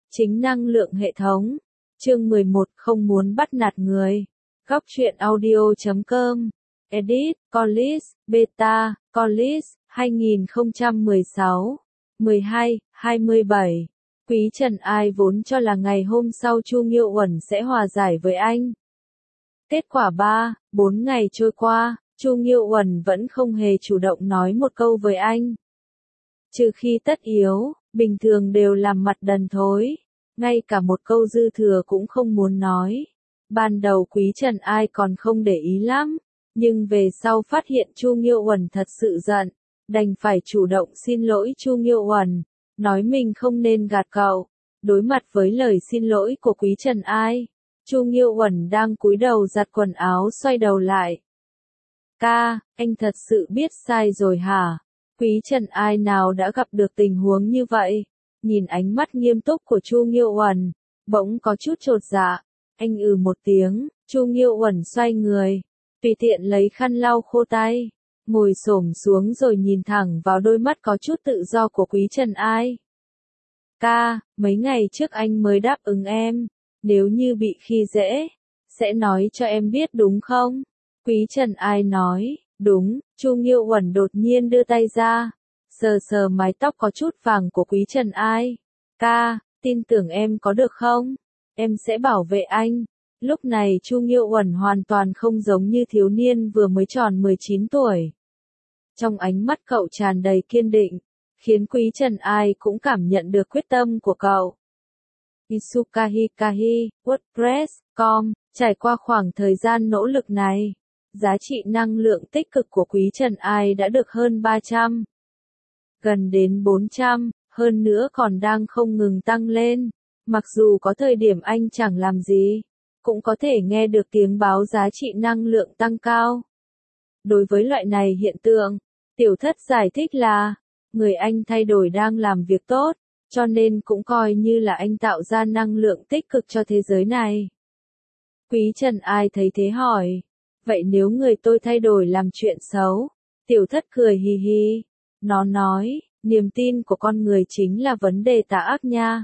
Chính năng lượng hệ thống. Chương 11 không muốn bắt nạt người. Góc truyện audio.com. Edit, Collis, Beta, Collis, 2016. 12/27. Quý Trần Ai vốn cho là ngày hôm sau Chu Nghiêu Uẩn sẽ hòa giải với anh. Kết quả 3-4 ngày trôi qua, Chu Nghiêu Uẩn vẫn không hề chủ động nói một câu với anh. Trừ khi tất yếu, bình thường đều làm mặt đần thối, ngay cả một câu dư thừa cũng không muốn nói. Ban đầu Quý Trần Ai còn không để ý lắm, nhưng về sau phát hiện Chu Nghiêu Uẩn thật sự giận, đành phải chủ động xin lỗi Chu Nghiêu Uẩn, nói mình không nên gạt cậu. Đối mặt với lời xin lỗi của Quý Trần Ai, Chu Nghiêu Uẩn đang cúi đầu giặt quần áo xoay đầu lại. Ca, anh thật sự biết sai rồi hả? Quý Trần Ai nào đã gặp được tình huống như vậy? Nhìn ánh mắt nghiêm túc của Chu Nghiêu Uẩn, bỗng có chút chột dạ. Anh một tiếng, Chu Nghiêu Uẩn xoay người, tùy tiện lấy khăn lau khô tay, ngồi xổm xuống rồi nhìn thẳng vào đôi mắt có chút tự do của Quý Trần Ai. Ca, mấy ngày trước anh mới đáp ứng em, nếu như bị khi dễ, sẽ nói cho em biết đúng không? Quý Trần Ai nói, đúng. Chu Nghiêu Uẩn đột nhiên đưa tay ra, sờ sờ mái tóc có chút vàng của Quý Trần Ai. Ca, tin tưởng em có được không? Em sẽ bảo vệ anh. Lúc này Chu Nghiêu Uẩn hoàn toàn không giống như thiếu niên vừa mới tròn 19 tuổi. Trong ánh mắt cậu tràn đầy kiên định, khiến Quý Trần Ai cũng cảm nhận được quyết tâm của cậu. Isukahikahi, WordPress.com, trải qua khoảng thời gian nỗ lực này, giá trị năng lượng tích cực của Quý Trần Ai đã được hơn 300. Gần đến 400, hơn nữa còn đang không ngừng tăng lên. Mặc dù có thời điểm anh chẳng làm gì, cũng có thể nghe được tiếng báo giá trị năng lượng tăng cao. Đối với loại này hiện tượng, tiểu thất giải thích là, người anh thay đổi đang làm việc tốt, cho nên cũng coi như là anh tạo ra năng lượng tích cực cho thế giới này. Quý Trần Ai thấy thế hỏi, vậy nếu người tôi thay đổi làm chuyện xấu? Tiểu thất cười hì hì. Nó nói, niềm tin của con người chính là vấn đề tà ác nha.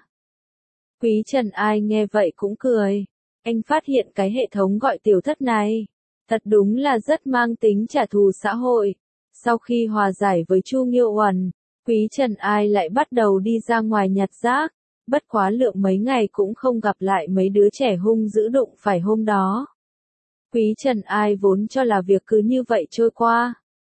Quý Trần Ai nghe vậy cũng cười. Anh phát hiện cái hệ thống gọi tiểu thất này, thật đúng là rất mang tính trả thù xã hội. Sau khi hòa giải với Chu Nghiêu Uẩn, Quý Trần Ai lại bắt đầu đi ra ngoài nhặt rác. Bất quá lượng mấy ngày cũng không gặp lại mấy đứa trẻ hung dữ đụng phải hôm đó. Quý Trần Ai vốn cho là việc cứ như vậy trôi qua.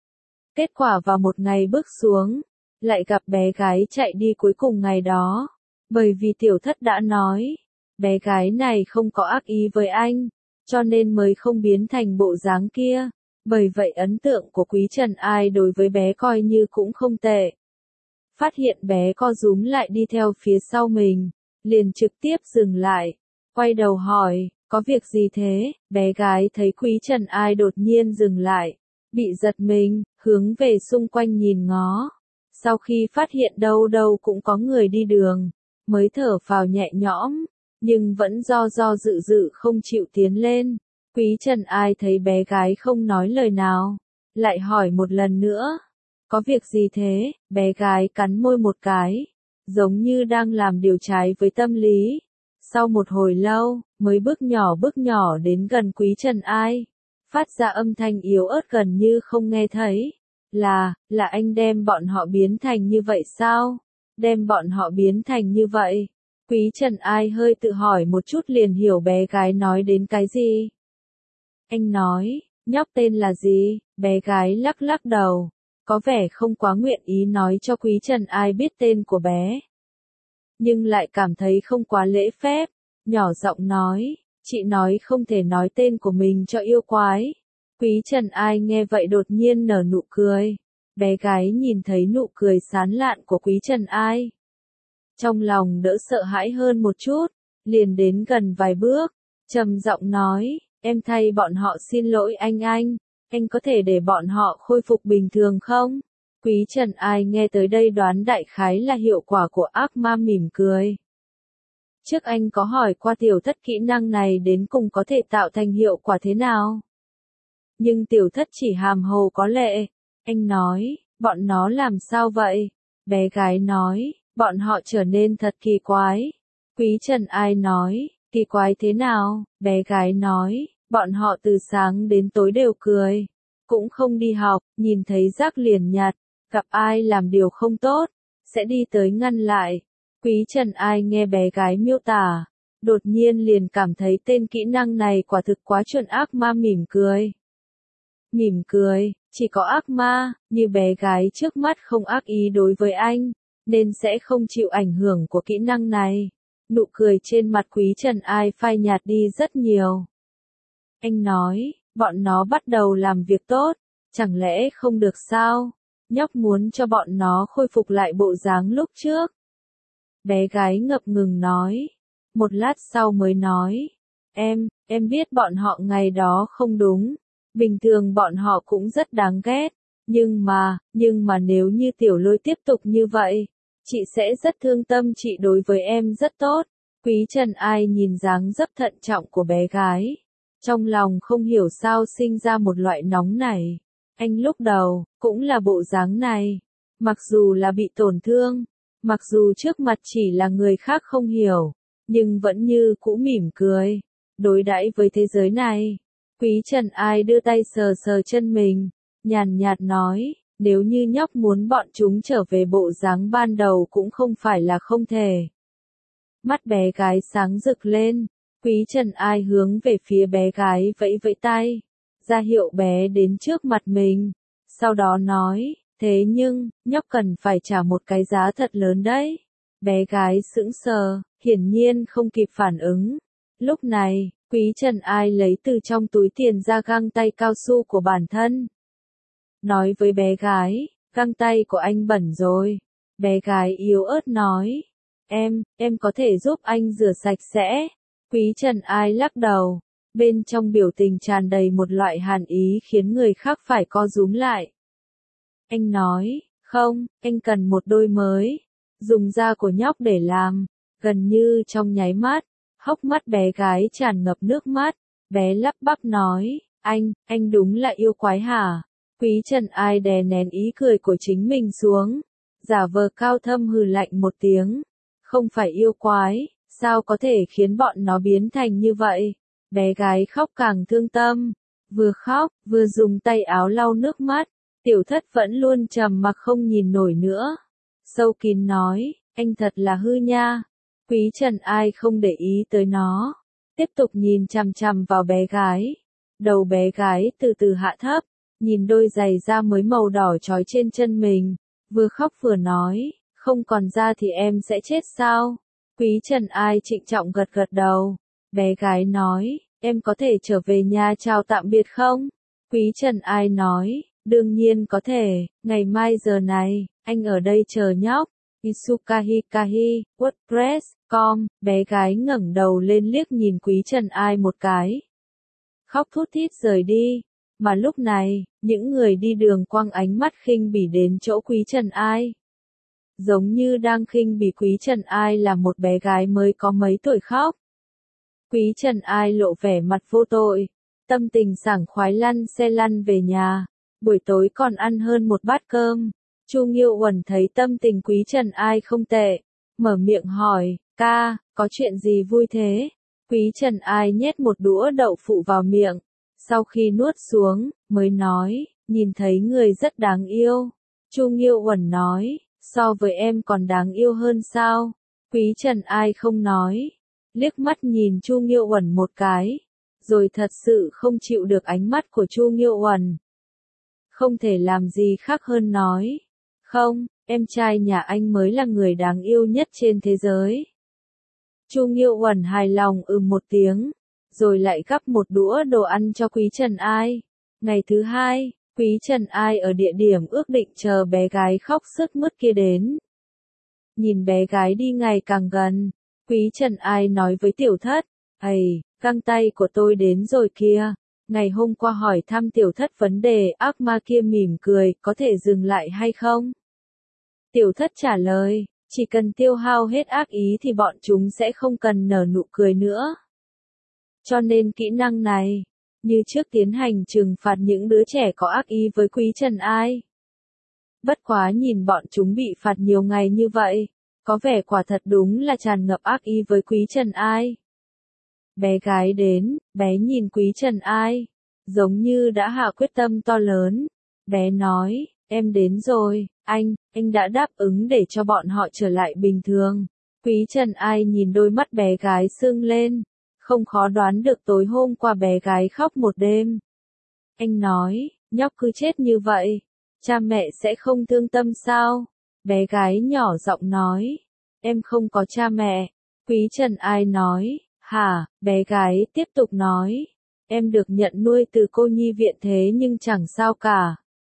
Kết quả vào một ngày bước xuống, lại gặp bé gái chạy đi cuối cùng ngày đó. Bởi vì tiểu thất đã nói, bé gái này không có ác ý với anh, cho nên mới không biến thành bộ dáng kia. Bởi vậy ấn tượng của Quý Trần Ai đối với bé coi như cũng không tệ. Phát hiện bé co rúm lại đi theo phía sau mình, liền trực tiếp dừng lại, quay đầu hỏi, có việc gì thế? Bé gái thấy Quý Trần Ai đột nhiên dừng lại, bị giật mình, hướng về xung quanh nhìn ngó. Sau khi phát hiện đâu đâu cũng có người đi đường, mới thở phào nhẹ nhõm, nhưng vẫn do dự dự không chịu tiến lên. Quý Trần Ai thấy bé gái không nói lời nào, lại hỏi một lần nữa. Có việc gì thế? Bé gái cắn môi một cái, giống như đang làm điều trái với tâm lý. Sau một hồi lâu, mới bước nhỏ đến gần Quý Trần Ai, phát ra âm thanh yếu ớt gần như không nghe thấy. Là anh đem bọn họ biến thành như vậy sao? Đem bọn họ biến thành như vậy? Quý Trần Ai hơi tự hỏi một chút liền hiểu bé gái nói đến cái gì. Anh nói, nhóc tên là gì? Bé gái lắc đầu, có vẻ không quá nguyện ý nói cho Quý Trần Ai biết tên của bé. Nhưng lại cảm thấy không quá lễ phép, nhỏ giọng nói, chị nói không thể nói tên của mình cho yêu quái. Quý Trần Ai nghe vậy đột nhiên nở nụ cười. Bé gái nhìn thấy nụ cười sán lạn của Quý Trần Ai, trong lòng đỡ sợ hãi hơn một chút, liền đến gần vài bước, trầm giọng nói, em thay bọn họ xin lỗi anh có thể để bọn họ khôi phục bình thường không? Quý Trần Ai nghe tới đây đoán đại khái là hiệu quả của ác ma mỉm cười. Trước anh có hỏi qua tiểu thất kỹ năng này đến cùng có thể tạo thành hiệu quả thế nào? Nhưng tiểu thất chỉ hàm hồ có lệ. Anh nói, bọn nó làm sao vậy? Bé gái nói, bọn họ trở nên thật kỳ quái. Quý Trần Ai nói, kỳ quái thế nào? Bé gái nói, bọn họ từ sáng đến tối đều cười, cũng không đi học, nhìn thấy rác liền nhặt, gặp ai làm điều không tốt, sẽ đi tới ngăn lại. Quý Trần Ai nghe bé gái miêu tả, đột nhiên liền cảm thấy tên kỹ năng này quả thực quá chuẩn. Ác ma mỉm cười. Mỉm cười, chỉ có ác ma, như bé gái trước mắt không ác ý đối với anh, nên sẽ không chịu ảnh hưởng của kỹ năng này. Nụ cười trên mặt Quý Trần Ai phai nhạt đi rất nhiều. Anh nói, bọn nó bắt đầu làm việc tốt, chẳng lẽ không được sao? Nhóc muốn cho bọn nó khôi phục lại bộ dáng lúc trước. Bé gái ngập ngừng nói. Một lát sau mới nói. Em biết bọn họ ngày đó không đúng. Bình thường bọn họ cũng rất đáng ghét. Nhưng mà nếu như Tiểu Lôi tiếp tục như vậy, chị sẽ rất thương tâm. Chị đối với em rất tốt. Quý Trần Ai nhìn dáng dấp thận trọng của bé gái. Trong lòng không hiểu sao sinh ra một loại nóng này. Anh lúc đầu, cũng là bộ dáng này. Mặc dù là bị tổn thương, mặc dù trước mặt chỉ là người khác không hiểu, nhưng vẫn như cũ mỉm cười, đối đãi với thế giới này. Quý Trần Ai đưa tay sờ sờ chân mình, nhàn nhạt nói, nếu như nhóc muốn bọn chúng trở về bộ dáng ban đầu cũng không phải là không thể. Mắt bé gái sáng rực lên, Quý Trần Ai hướng về phía bé gái vẫy vẫy tay, ra hiệu bé đến trước mặt mình, sau đó nói, thế nhưng, nhóc cần phải trả một cái giá thật lớn đấy. Bé gái sững sờ, hiển nhiên không kịp phản ứng. Lúc này, Quý Trần Ai lấy từ trong túi tiền ra găng tay cao su của bản thân. Nói với bé gái, găng tay của anh bẩn rồi. Bé gái yếu ớt nói, em có thể giúp anh rửa sạch sẽ. Quý Trần Ai lắc đầu, bên trong biểu tình tràn đầy một loại hàn ý khiến người khác phải co rúm lại. Anh nói, không, anh cần một đôi mới. Dùng da của nhóc để làm. Gần như trong nháy mắt, hốc mắt bé gái tràn ngập nước mắt. Bé lắp bắp nói, anh đúng là yêu quái hả? Quý Trần Ai đè nén ý cười của chính mình xuống. Giả vờ cao thâm hừ lạnh một tiếng. Không phải yêu quái, sao có thể khiến bọn nó biến thành như vậy? Bé gái khóc càng thương tâm. Vừa khóc, vừa dùng tay áo lau nước mắt. Tiểu Thất vẫn luôn trầm mặc không nhìn nổi nữa. Sâu kín nói, anh thật là hư nha. Quý Trần Ai không để ý tới nó. Tiếp tục nhìn chằm chằm vào bé gái. Đầu bé gái từ từ hạ thấp. Nhìn đôi giày da mới màu đỏ trói trên chân mình. Vừa khóc vừa nói, không còn da thì em sẽ chết sao? Quý Trần Ai trịnh trọng gật gật đầu. Bé gái nói, em có thể trở về nhà chào tạm biệt không? Quý Trần Ai nói, đương nhiên có thể, ngày mai giờ này, anh ở đây chờ nhóc. Isukahikahi, WordPress.com, bé gái ngẩng đầu lên liếc nhìn Quý Trần Ai một cái. Khóc thút thít rời đi. Mà lúc này, những người đi đường quăng ánh mắt khinh bỉ đến chỗ Quý Trần Ai. Giống như đang khinh bỉ Quý Trần Ai là một bé gái mới có mấy tuổi khóc. Quý Trần Ai lộ vẻ mặt vô tội, tâm tình sảng khoái lăn xe lăn về nhà. Buổi tối còn ăn hơn một bát cơm. Chu Nghiêu Uẩn thấy tâm tình Quý Trần Ai không tệ, mở miệng hỏi, ca, có chuyện gì vui thế? Quý Trần Ai nhét một đũa đậu phụ vào miệng, sau khi nuốt xuống, mới nói, nhìn thấy người rất đáng yêu. Chu Nghiêu Uẩn nói, so với em còn đáng yêu hơn sao? Quý Trần Ai không nói, liếc mắt nhìn Chu Nghiêu Uẩn một cái, rồi thật sự không chịu được ánh mắt của Chu Nghiêu Uẩn. Không thể làm gì khác hơn nói, không, em trai nhà anh mới là người đáng yêu nhất trên thế giới. Chu Nghiêu Uẩn hài lòng một tiếng, rồi lại gắp một đũa đồ ăn cho Quý Trần Ai. Ngày thứ hai, Quý Trần Ai ở địa điểm ước định chờ bé gái khóc sướt mướt kia đến. Nhìn bé gái đi ngày càng gần, Quý Trần Ai nói với Tiểu Thất, găng tay của tôi đến rồi kia. Ngày hôm qua hỏi thăm Tiểu Thất vấn đề, ác ma kia mỉm cười, có thể dừng lại hay không? Tiểu Thất trả lời, chỉ cần tiêu hao hết ác ý thì bọn chúng sẽ không cần nở nụ cười nữa. Cho nên kỹ năng này, như trước tiến hành trừng phạt những đứa trẻ có ác ý với Quý Trần Ai. Bất quá nhìn bọn chúng bị phạt nhiều ngày như vậy, có vẻ quả thật đúng là tràn ngập ác ý với Quý Trần Ai. Bé gái đến, bé nhìn Quý Trần Ai, giống như đã hạ quyết tâm to lớn. Bé nói, em đến rồi, anh đã đáp ứng để cho bọn họ trở lại bình thường. Quý Trần Ai nhìn đôi mắt bé gái sưng lên, không khó đoán được tối hôm qua bé gái khóc một đêm. Anh nói, nhóc cứ chết như vậy, cha mẹ sẽ không thương tâm sao? Bé gái nhỏ giọng nói, em không có cha mẹ. Quý Trần Ai nói, hả? Bé gái tiếp tục nói, em được nhận nuôi từ cô nhi viện thế nhưng chẳng sao cả.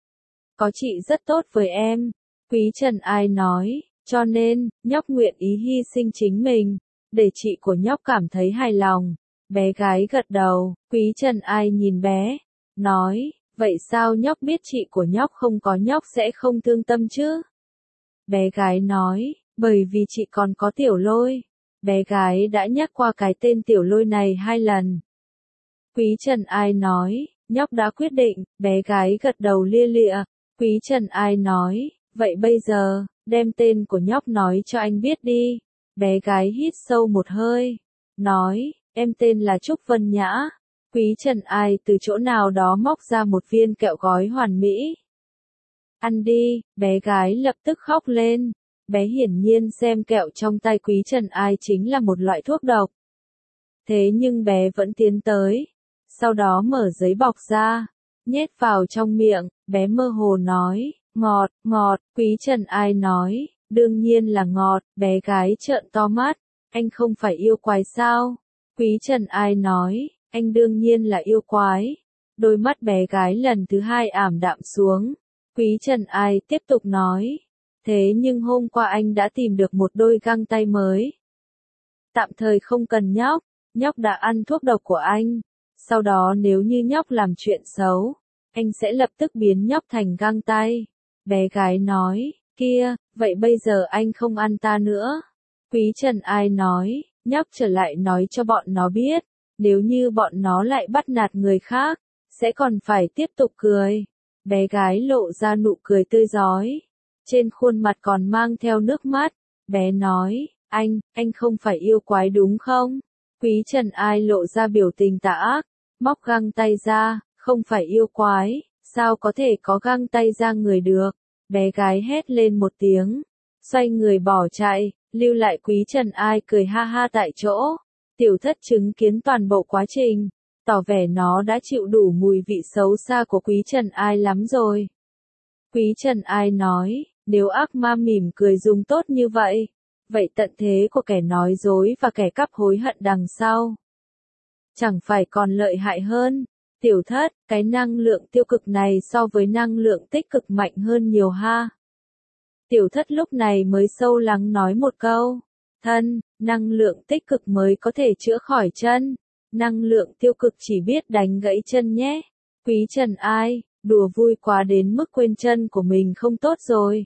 Có chị rất tốt với em. Quý Trần Ai nói, cho nên, nhóc nguyện ý hy sinh chính mình, để chị của nhóc cảm thấy hài lòng. Bé gái gật đầu, Quý Trần Ai nhìn bé, nói, vậy sao nhóc biết chị của nhóc không có nhóc sẽ không thương tâm chứ? Bé gái nói, bởi vì chị còn có Tiểu Lôi. Bé gái đã nhắc qua cái tên Tiểu Lôi này 2 lần. Quý Trần Ai nói, nhóc đã quyết định, bé gái gật đầu lia lịa. Quý Trần Ai nói, vậy bây giờ, đem tên của nhóc nói cho anh biết đi. Bé gái hít sâu một hơi, nói, em tên là Trúc Vân Nhã. Quý Trần Ai từ chỗ nào đó móc ra một viên kẹo gói hoàn mỹ. Ăn đi, bé gái lập tức khóc lên. Bé hiển nhiên xem kẹo trong tay Quý Trần Ai chính là một loại thuốc độc. Thế nhưng bé vẫn tiến tới. Sau đó mở giấy bọc ra, nhét vào trong miệng, bé mơ hồ nói, ngọt, ngọt. Quý Trần Ai nói, đương nhiên là ngọt. Bé gái trợn to mắt, anh không phải yêu quái sao? Quý Trần Ai nói, anh đương nhiên là yêu quái. Đôi mắt bé gái lần thứ 2 ảm đạm xuống. Quý Trần Ai tiếp tục nói, thế nhưng hôm qua anh đã tìm được một đôi găng tay mới. Tạm thời không cần nhóc, nhóc đã ăn thuốc độc của anh. Sau đó nếu như nhóc làm chuyện xấu, anh sẽ lập tức biến nhóc thành găng tay. Bé gái nói, kia, vậy bây giờ anh không ăn ta nữa. Quý Trần Ai nói, nhóc trở lại nói cho bọn nó biết, nếu như bọn nó lại bắt nạt người khác, sẽ còn phải tiếp tục cười. Bé gái lộ ra nụ cười tươi rói, trên khuôn mặt còn mang theo nước mắt. Bé nói, anh không phải yêu quái đúng không? Quý Trần Ai lộ ra biểu tình tà ác, móc găng tay ra, không phải yêu quái, sao có thể có găng tay ra người được? Bé gái hét lên một tiếng, xoay người bỏ chạy, lưu lại Quý Trần Ai cười ha ha tại chỗ. Tiểu Thất chứng kiến toàn bộ quá trình, tỏ vẻ nó đã chịu đủ mùi vị xấu xa của Quý Trần Ai lắm rồi. Quý Trần Ai nói, nếu ác ma mỉm cười dùng tốt như vậy, vậy tận thế của kẻ nói dối và kẻ cắp hối hận đằng sau chẳng phải còn lợi hại hơn? Tiểu Thất, cái năng lượng tiêu cực này so với năng lượng tích cực mạnh hơn nhiều ha. Tiểu Thất lúc này mới sâu lắng nói một câu, thân, năng lượng tích cực mới có thể chữa khỏi chân, năng lượng tiêu cực chỉ biết đánh gãy chân nhé. Quý Trần Ai, đùa vui quá đến mức quên chân của mình không tốt rồi.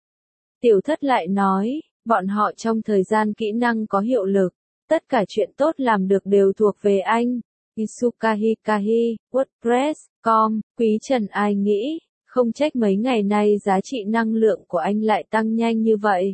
Tiểu Thất lại nói, bọn họ trong thời gian kỹ năng có hiệu lực, tất cả chuyện tốt làm được đều thuộc về anh. Isukahikahi, WordPress.com. Quý Trần Ai nghĩ, không trách mấy ngày nay giá trị năng lượng của anh lại tăng nhanh như vậy.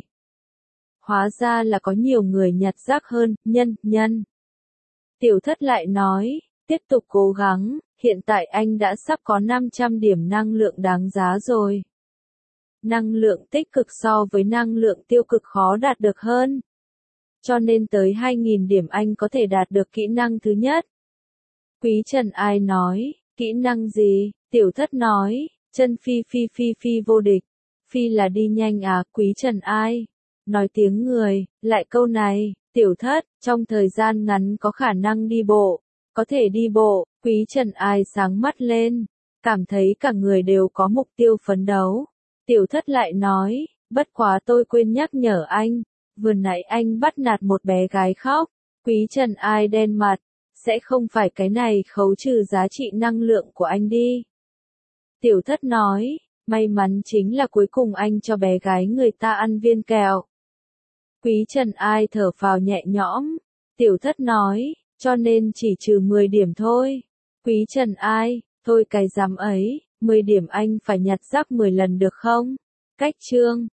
Hóa ra là có nhiều người nhặt rác hơn, nhân. Tiểu Thất lại nói, tiếp tục cố gắng, hiện tại anh đã sắp có 500 điểm năng lượng đáng giá rồi. Năng lượng tích cực so với năng lượng tiêu cực khó đạt được hơn. Cho nên tới 2.000 điểm anh có thể đạt được kỹ năng thứ nhất. Quý Trần Ai nói, kỹ năng gì? Tiểu Thất nói, chân phi vô địch. Phi là đi nhanh à? Quý Trần Ai nói tiếng người, lại câu này, Tiểu Thất, trong thời gian ngắn có khả năng đi bộ, có thể đi bộ. Quý Trần Ai sáng mắt lên, cảm thấy cả người đều có mục tiêu phấn đấu. Tiểu Thất lại nói, bất quá tôi quên nhắc nhở anh, vừa nãy anh bắt nạt một bé gái khóc. Quý Trần Ai đen mặt, sẽ không phải cái này khấu trừ giá trị năng lượng của anh đi. Tiểu Thất nói, may mắn chính là cuối cùng anh cho bé gái người ta ăn viên kẹo. Quý Trần Ai thở phào nhẹ nhõm. Tiểu Thất nói, cho nên chỉ trừ 10 điểm thôi. Quý Trần Ai, thôi cái dám ấy, 10 điểm anh phải nhặt rác 10 lần được không? Cách chương